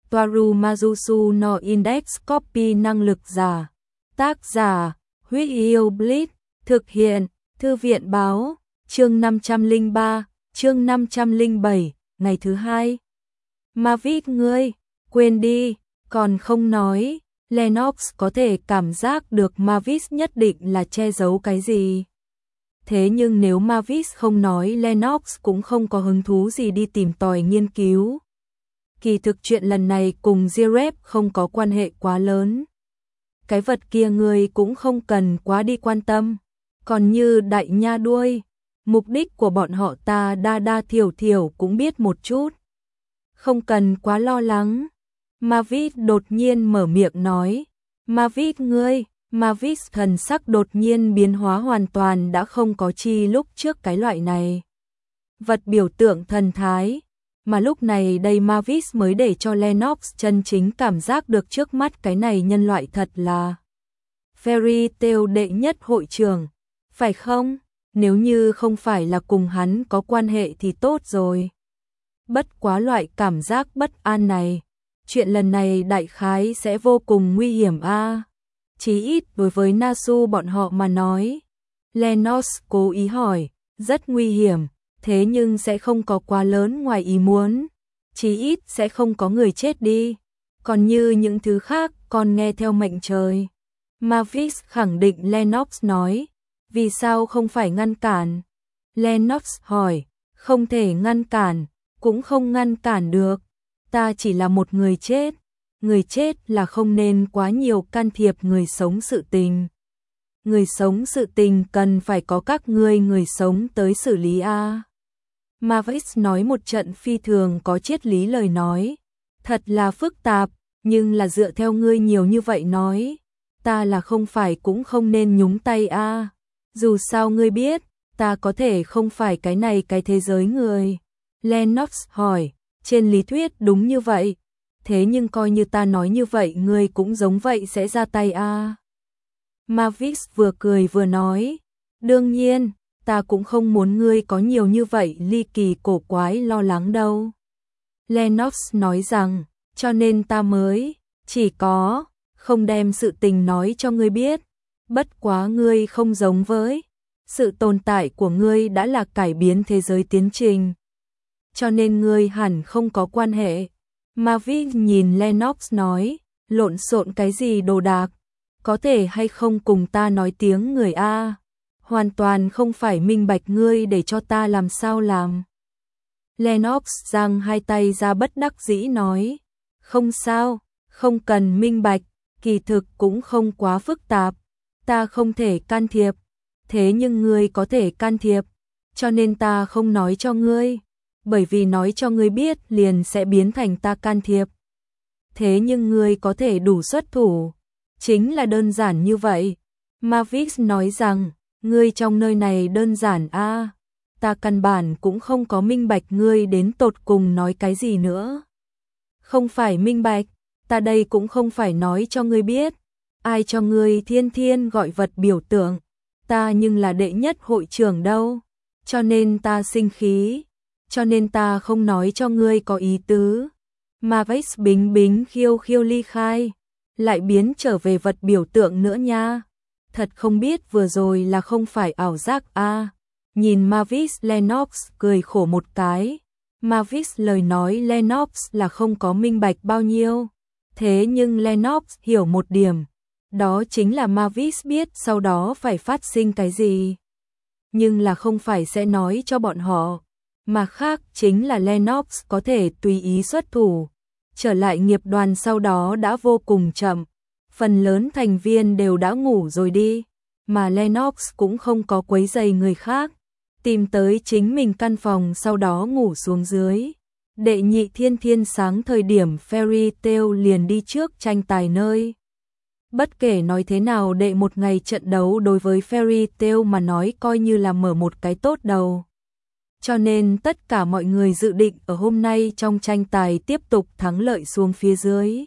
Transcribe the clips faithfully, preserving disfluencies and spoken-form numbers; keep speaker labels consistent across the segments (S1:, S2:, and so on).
S1: Toaru Majusu no Index Copy năng lực giả. Tác giả, Huyết Yêu Blitz, thực hiện, Thư viện báo, chương năm trăm lẻ ba, chương năm trăm lẻ bảy, ngày thứ hai. Mavis ngươi, quên đi, còn không nói, Lennox có thể cảm giác được Mavis nhất định là che giấu cái gì. Thế nhưng nếu Mavis không nói, Lennox cũng không có hứng thú gì đi tìm tòi nghiên cứu. Kỳ thực chuyện lần này cùng Jirep không có quan hệ quá lớn. Cái vật kia ngươi cũng không cần quá đi quan tâm. Còn như đại nha đuôi, mục đích của bọn họ ta đa đa thiểu thiểu cũng biết một chút. Không cần quá lo lắng. Mavis đột nhiên mở miệng nói. Mavis ngươi, Mavis thần sắc đột nhiên biến hóa hoàn toàn đã không có chi lúc trước cái loại này. Vật biểu tượng thần thái. Mà lúc này đây Mavis mới để cho Lennox chân chính cảm giác được trước mắt cái này nhân loại thật là Fairy Tail đệ nhất hội trưởng. Phải không? Nếu như không phải là cùng hắn có quan hệ thì tốt rồi. Bất quá loại cảm giác bất an này. Chuyện lần này đại khái sẽ vô cùng nguy hiểm a. À? Chí ít đối với Nasu bọn họ mà nói. Lennox cố ý hỏi. Rất nguy hiểm. Thế nhưng sẽ không có quá lớn ngoài ý muốn. Chí ít sẽ không có người chết đi. Còn như những thứ khác còn nghe theo mệnh trời. Mavis khẳng định Lennox nói. Vì sao không phải ngăn cản? Lennox hỏi. Không thể ngăn cản. Cũng không ngăn cản được. Ta chỉ là một người chết. Người chết là không nên quá nhiều can thiệp người sống sự tình. Người sống sự tình cần phải có các ngươi người sống tới xử lý a. Mavis nói một trận phi thường có triết lý lời nói. Thật là phức tạp, nhưng là dựa theo ngươi nhiều như vậy nói. Ta là không phải cũng không nên nhúng tay a. Dù sao ngươi biết, ta có thể không phải cái này cái thế giới người. Lennox hỏi, trên lý thuyết đúng như vậy. Thế nhưng coi như ta nói như vậy ngươi cũng giống vậy sẽ ra tay a. Mavis vừa cười vừa nói, đương nhiên, ta cũng không muốn ngươi có nhiều như vậy ly kỳ cổ quái lo lắng đâu. Lennox nói rằng, cho nên ta mới, chỉ có, không đem sự tình nói cho ngươi biết. Bất quá ngươi không giống với, sự tồn tại của ngươi đã là cải biến thế giới tiến trình. Cho nên ngươi hẳn không có quan hệ. Mavis nhìn Lennox nói, lộn xộn cái gì đồ đạc, có thể hay không cùng ta nói tiếng người a? Hoàn toàn không phải minh bạch ngươi để cho ta làm sao làm. Lennox giang hai tay ra bất đắc dĩ nói, không sao, không cần minh bạch, kỳ thực cũng không quá phức tạp, ta không thể can thiệp, thế nhưng ngươi có thể can thiệp, cho nên ta không nói cho ngươi, bởi vì nói cho ngươi biết liền sẽ biến thành ta can thiệp. Thế nhưng ngươi có thể đủ xuất thủ, chính là đơn giản như vậy. Mavis nói rằng, ngươi trong nơi này đơn giản a, à, ta căn bản cũng không có minh bạch ngươi đến tột cùng nói cái gì nữa. Không phải minh bạch, ta đây cũng không phải nói cho ngươi biết, ai cho ngươi thiên thiên gọi vật biểu tượng, ta nhưng là đệ nhất hội trưởng đâu, cho nên ta sinh khí, cho nên ta không nói cho ngươi có ý tứ. Mavis bính bính khiêu khiêu ly khai, lại biến trở về vật biểu tượng nữa nha. Thật không biết vừa rồi là không phải ảo giác a. À. Nhìn Mavis, Lennox cười khổ một cái. Mavis lời nói Lennox là không có minh bạch bao nhiêu. Thế nhưng Lennox hiểu một điểm. Đó chính là Mavis biết sau đó phải phát sinh cái gì. Nhưng là không phải sẽ nói cho bọn họ. Mà khác chính là Lennox có thể tùy ý xuất thủ. Trở lại nghiệp đoàn sau đó đã vô cùng chậm. Phần lớn thành viên đều đã ngủ rồi đi, mà Lennox cũng không có quấy rầy người khác, tìm tới chính mình căn phòng sau đó ngủ xuống dưới. Đệ nhị thiên thiên sáng thời điểm Fairy Tail liền đi trước tranh tài nơi. Bất kể nói thế nào đệ một ngày trận đấu đối với Fairy Tail mà nói coi như là mở một cái tốt đầu. Cho nên tất cả mọi người dự định ở hôm nay trong tranh tài tiếp tục thắng lợi xuống phía dưới.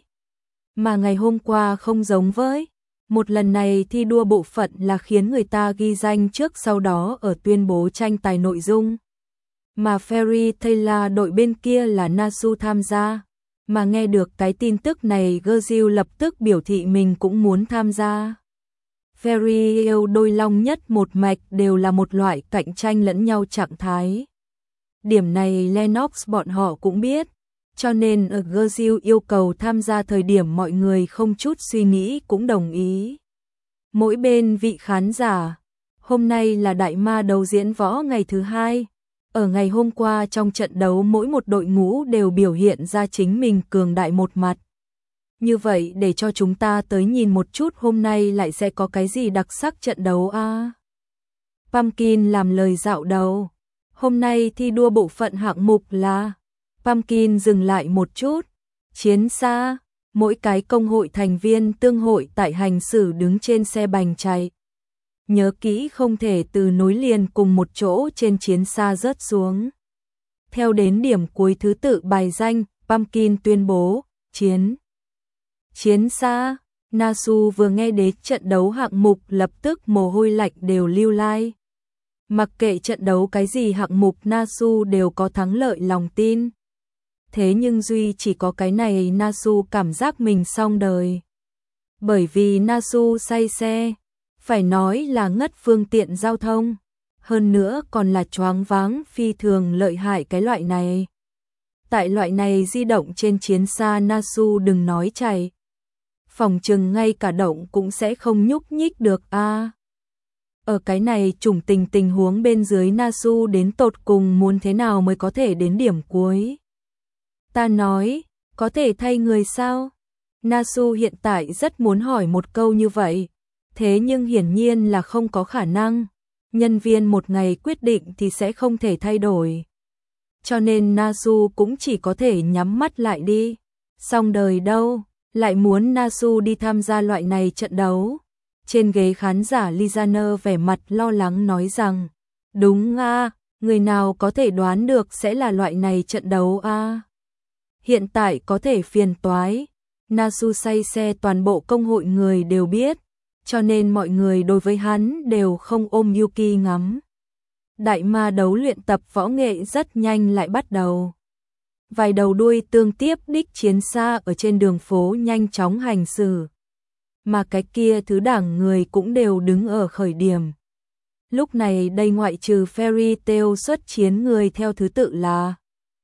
S1: Mà ngày hôm qua không giống với, một lần này thi đua bộ phận là khiến người ta ghi danh trước sau đó ở tuyên bố tranh tài nội dung. Mà Fairy Tail đội bên kia là Nasu tham gia, mà nghe được cái tin tức này Gerziu lập tức biểu thị mình cũng muốn tham gia. Fairy yêu đôi long nhất một mạch đều là một loại cạnh tranh lẫn nhau trạng thái. Điểm này Lennox bọn họ cũng biết, cho nên ở Gerziu yêu cầu tham gia thời điểm mọi người không chút suy nghĩ cũng đồng ý. Mỗi bên vị khán giả, hôm nay là đại ma đấu diễn võ ngày thứ hai. Ở ngày hôm qua trong trận đấu mỗi một đội ngũ đều biểu hiện ra chính mình cường đại một mặt. Như vậy để cho chúng ta tới nhìn một chút hôm nay lại sẽ có cái gì đặc sắc trận đấu a. À? Pumpkin làm lời dạo đầu. Hôm nay thi đua bộ phận hạng mục là Pumpkin dừng lại một chút. Chiến xa, mỗi cái công hội thành viên tương hội tại hành xử đứng trên xe bành chạy. Nhớ kỹ không thể từ nối liền cùng một chỗ trên chiến xa rớt xuống. Theo đến điểm cuối thứ tự bài danh, Pumpkin tuyên bố, chiến. Chiến xa, Nasu vừa nghe đến trận đấu hạng mục lập tức mồ hôi lạnh đều lưu lai. Mặc kệ trận đấu cái gì hạng mục Nasu đều có thắng lợi lòng tin. Thế nhưng duy chỉ có cái này Nasu cảm giác mình xong đời. Bởi vì Nasu say xe, phải nói là ngất phương tiện giao thông, hơn nữa còn là choáng váng phi thường lợi hại cái loại này. Tại loại này di động trên chiến xa Nasu đừng nói chạy. Phòng chừng ngay cả động cũng sẽ không nhúc nhích được a. À, ở cái này trùng tình tình huống bên dưới Nasu đến tột cùng muốn thế nào mới có thể đến điểm cuối. Ta nói, có thể thay người sao? Nasu hiện tại rất muốn hỏi một câu như vậy, thế nhưng hiển nhiên là không có khả năng. Nhân viên một ngày quyết định thì sẽ không thể thay đổi. Cho nên Nasu cũng chỉ có thể nhắm mắt lại đi. Xong đời đâu, lại muốn Nasu đi tham gia loại này trận đấu. Trên ghế khán giả Lizaner vẻ mặt lo lắng nói rằng, đúng a, à, người nào có thể đoán được sẽ là loại này trận đấu a. À. Hiện tại có thể phiền toái, Nasu say xe toàn bộ công hội người đều biết, cho nên mọi người đối với hắn đều không ôm Yuki ngắm. Đại ma đấu luyện tập võ nghệ rất nhanh lại bắt đầu. Vài đầu đuôi tương tiếp đích chiến xa ở trên đường phố nhanh chóng hành xử. Mà cái kia thứ đảng người cũng đều đứng ở khởi điểm. Lúc này đây ngoại trừ Fairy Tail xuất chiến người theo thứ tự là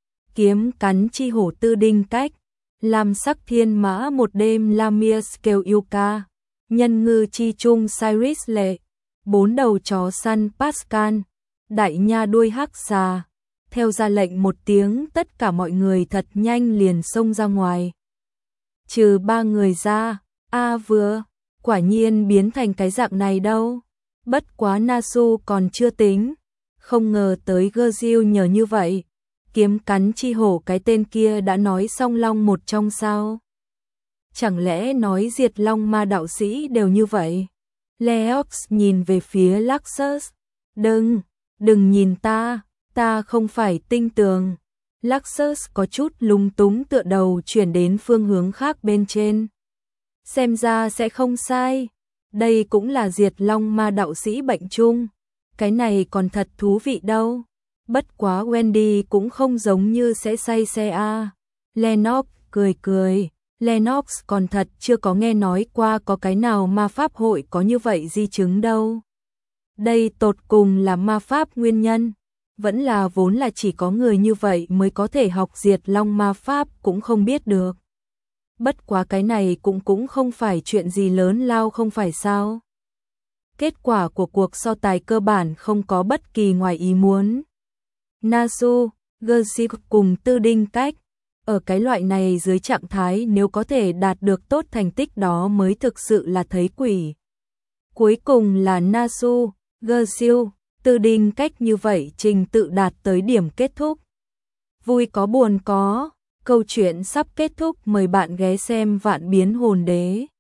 S1: Kiếm cắn chi hổ Tư Đinh Cách, Lam sắc thiên mã một đêm Lamia Scale Yuka, Nhân ngư chi trung Cyrus Lệ, Bốn đầu chó săn Pascal, Đại nha đuôi hắc xà. Theo ra lệnh một tiếng tất cả mọi người thật nhanh liền xông ra ngoài. Trừ ba người ra, a vừa, quả nhiên biến thành cái dạng này đâu. Bất quá Nasu còn chưa tính, không ngờ tới Gerziu nhờ như vậy. Kiếm cắn chi hổ cái tên kia đã nói song long một trong sao. Chẳng lẽ nói diệt long ma đạo sĩ đều như vậy? Leox nhìn về phía Luxus. Đừng, đừng nhìn ta, ta không phải tinh tường. Luxus có chút lung túng tựa đầu chuyển đến phương hướng khác bên trên. Xem ra sẽ không sai. Đây cũng là diệt long ma đạo sĩ bệnh chung. Cái này còn thật thú vị đâu. Bất quá Wendy cũng không giống như sẽ say xe a. À. Lennox cười cười. Lennox còn thật chưa có nghe nói qua có cái nào ma pháp hội có như vậy di chứng đâu. Đây tột cùng là ma pháp nguyên nhân. Vẫn là vốn là chỉ có người như vậy mới có thể học diệt long ma pháp cũng không biết được. Bất quá cái này cũng cũng không phải chuyện gì lớn lao không phải sao. Kết quả của cuộc so tài cơ bản không có bất kỳ ngoài ý muốn. Nasu, Gerziu cùng Tư Đinh Cách. Ở cái loại này dưới trạng thái nếu có thể đạt được tốt thành tích đó mới thực sự là thấy quỷ. Cuối cùng là Nasu, Gerziu, Tư Đinh Cách như vậy trình tự đạt tới điểm kết thúc. Vui có buồn có, câu chuyện sắp kết thúc mời bạn ghé xem Vạn Biến Hồn Đế.